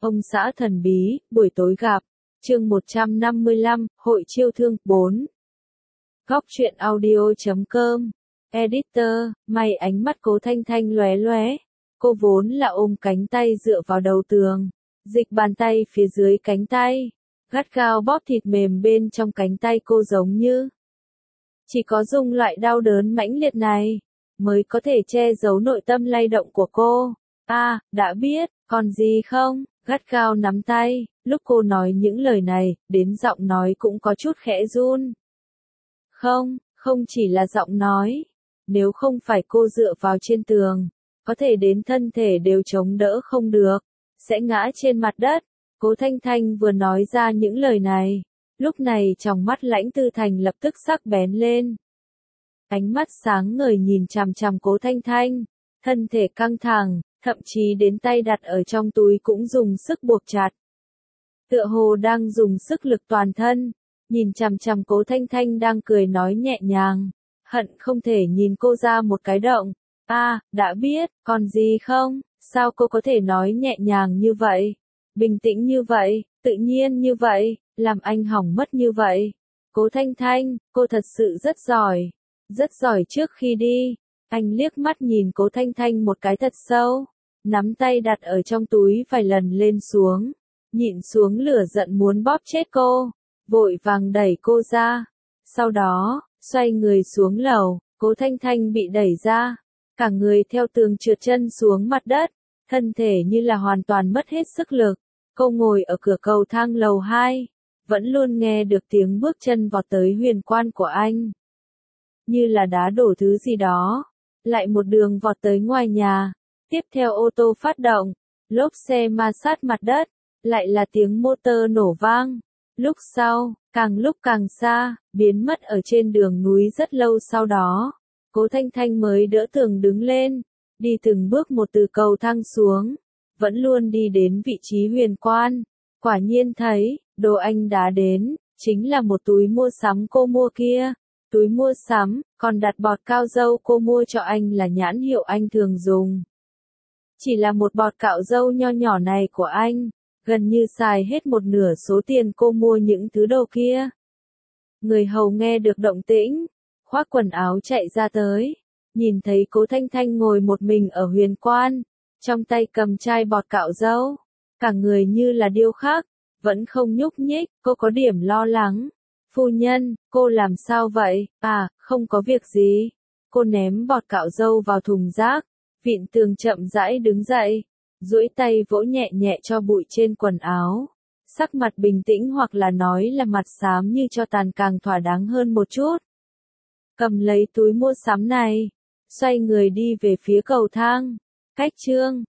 Ông xã thần bí, buổi tối gặp. Chương 155, Hội chiêu thương 4. Góc truyện audio.com. Editor, may ánh mắt Cố Thanh Thanh lóe lóe. Cô vốn là ôm cánh tay dựa vào đầu tường, dịch bàn tay phía dưới cánh tay, gắt gao bóp thịt mềm bên trong cánh tay cô, giống như chỉ có dùng loại đau đớn mãnh liệt này mới có thể che giấu nội tâm lay động của cô. Đã biết, còn gì không? Gắt gao nắm tay, lúc cô nói những lời này, đến giọng nói cũng có chút khẽ run. Không chỉ là giọng nói, nếu không phải cô dựa vào trên tường, có thể đến thân thể đều chống đỡ không được, sẽ ngã trên mặt đất. Cố Thanh Thanh vừa nói ra những lời này, lúc này trong mắt Lãnh Tư Thành lập tức sắc bén lên. Ánh mắt sáng ngời nhìn chằm chằm Cố Thanh Thanh, thân thể căng thẳng, thậm chí đến tay đặt ở trong túi cũng dùng sức buộc chặt. Tựa hồ đang dùng sức lực toàn thân, nhìn chằm chằm Cố Thanh Thanh đang cười nói nhẹ nhàng, hận không thể nhìn cô ra một cái động. Đã biết, còn gì không? Sao cô có thể nói nhẹ nhàng như vậy? Bình tĩnh như vậy, tự nhiên như vậy, làm anh hỏng mất như vậy. Cố Thanh Thanh, cô thật sự rất giỏi trước khi đi. Anh liếc mắt nhìn Cố Thanh Thanh một cái thật sâu, nắm tay đặt ở trong túi vài lần lên xuống, nhịn xuống lửa giận muốn bóp chết cô, vội vàng đẩy cô ra. Sau đó, xoay người xuống lầu, Cố Thanh Thanh bị đẩy ra, cả người theo tường trượt chân xuống mặt đất, thân thể như là hoàn toàn mất hết sức lực. Cô ngồi ở cửa cầu thang lầu 2, vẫn luôn nghe được tiếng bước chân vọt tới huyền quan của anh. Như là đá đổ thứ gì đó, lại một đường vọt tới ngoài nhà, tiếp theo ô tô phát động, lốp xe ma sát mặt đất, lại là tiếng motor nổ vang. Lúc sau, càng lúc càng xa, biến mất ở trên đường núi rất lâu sau đó. Cố Thanh Thanh mới đỡ tường đứng lên, đi từng bước một từ cầu thang xuống, vẫn luôn đi đến vị trí huyền quan. Quả nhiên thấy, đồ anh đã đến, chính là một túi mua sắm cô mua kia. Túi mua sắm, còn đặt bọt cao dâu cô mua cho anh là nhãn hiệu anh thường dùng. Chỉ là một bọt cạo râu nho nhỏ này của anh, gần như xài hết một nửa số tiền cô mua những thứ đồ kia. Người hầu nghe được động tĩnh, khoác quần áo chạy ra tới, nhìn thấy Cố Thanh Thanh ngồi một mình ở huyền quan, trong tay cầm chai bọt cạo râu, cả người như là điêu khắc, vẫn không nhúc nhích. Cô có điểm lo lắng. Phu nhân, cô làm sao vậy? Không có việc gì. Cô ném bọt cạo râu vào thùng rác, vịn tường chậm rãi đứng dậy, duỗi tay vỗ nhẹ nhẹ cho bụi trên quần áo. Sắc mặt bình tĩnh, hoặc là nói là mặt xám như cho tàn càng thỏa đáng hơn một chút. Cầm lấy túi mua sắm này, xoay người đi về phía cầu thang. Cách chương